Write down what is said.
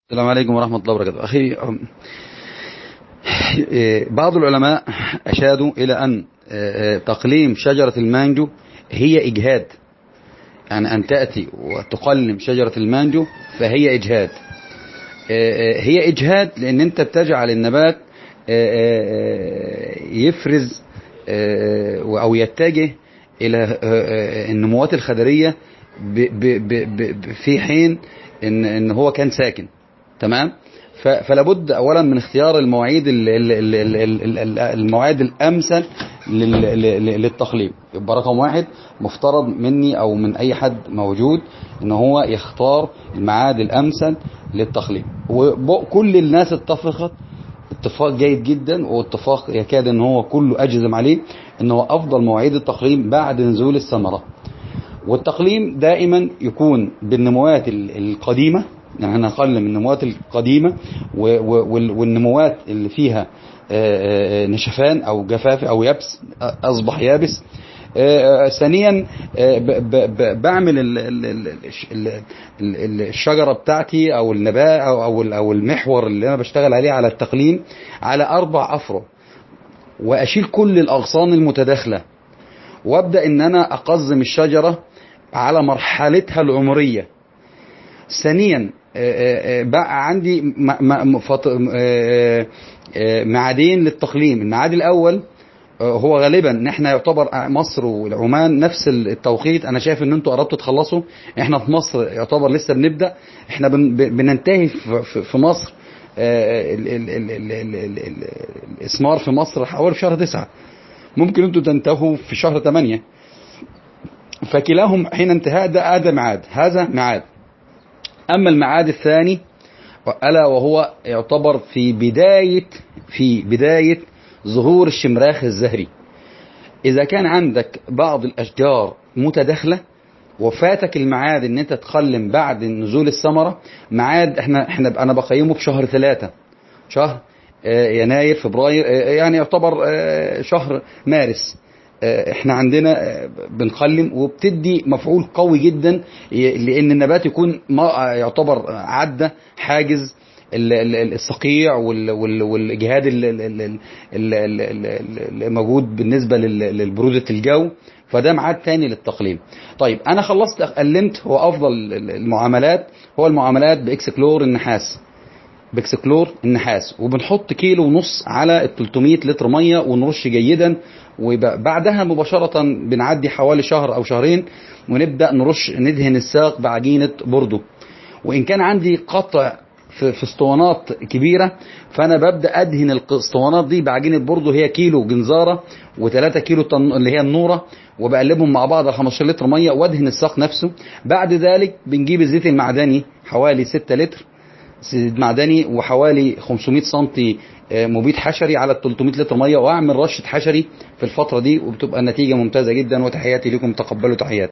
السلام عليكم ورحمة الله وبركاته. أخي، بعض العلماء أشادوا إلى أن تقليم شجرة المانجو هي إجهاد. يعني أن تأتي وتقلم شجرة المانجو فهي إجهاد. هي إجهاد لأن أنت بتجعل النبات يفرز أو يتجه إلى النموات الخضرية في حين إن هو كان ساكن. تمام. فلا بد اولا من اختيار المواعيد الامثل للتقليم. يبقى رقم واحد مفترض مني او من اي حد موجود ان هو يختار الميعاد الامثل للتقليم، وكل الناس اتفقت اتفاق جيد جدا، واتفاق يكاد ان هو كله اجزم عليه ان هو افضل مواعيد التقليم بعد نزول الثمره. والتقليم دائما يكون بالنموات القديمة، يعني انا اقلم النموات القديمة والنموات اللي فيها نشفان او جفاف او يبس اصبح يابس. ثانيا بعمل الشجرة بتاعتي او النبات او المحور اللي انا بشتغل عليه على التقليم على 4 أفرع، واشيل كل الاغصان المتداخلة، وابدا ان انا اقزم الشجرة على مرحلتها العمرية. ثانيا بقى عندي ميعادين للتقليم. الميعاد الاول هو غالبا ان احنا يعتبر مصر والعمان نفس التوقيت. انا شايف ان انتوا قربتوا تخلصوا، احنا في مصر يعتبر لسه بنبدا. احنا بننتهي في مصر الاسمار في مصر حوالي في شهر 9، ممكن انتوا تنتهوا في شهر 8. فكلاهم حين انتهاء ده ميعاد، هذا ميعاد. اما الميعاد الثاني الا وهو يعتبر في بداية ظهور الشمراخ الزهري. اذا كان عندك بعض الاشجار متداخلة وفاتك الميعاد ان انت تقلم بعد نزول الثمرة، ميعاد انا بقيمه بشهر 3، شهر يناير فبراير، يعني يعتبر شهر مارس. احنا عندنا بنقلم وبتدي مفعول قوي جدا، لان النبات يكون يعتبر عدى حاجز الصقيع والاجهاد الموجود بالنسبه لبروده الجو. فده ميعاد تاني للتقليم. طيب انا خلصت قلمت. هو افضل المعاملات هو المعاملات باكسكلور النحاس، بكسكلور النحاس، وبنحط 1.5 كيلو على ال 300 لتر ميه ونرش جيدا. وبعدها مباشرة بنعدي حوالي شهر او شهرين ونبدأ ندهن الساق بعجينة بوردو. وان كان عندي قطع في اسطوانات كبيرة، فانا ببدأ ادهن الاسطوانات دي بعجينة بوردو، هي كيلو جنزارة و3 كيلو اللي هي النورة، وبقلبهم مع بعض على 15 لتر ميه وادهن الساق نفسه. بعد ذلك بنجيب الزيت المعدني حوالي 6 لتر زيت معدني، وحوالي 500 سنتي مبيد حشري على 300 لتر ميه، واعمل رشه حشري في الفتره دي، وبتبقى النتيجه ممتازه جدا. وتحياتي لكم، تقبلوا تحياتي.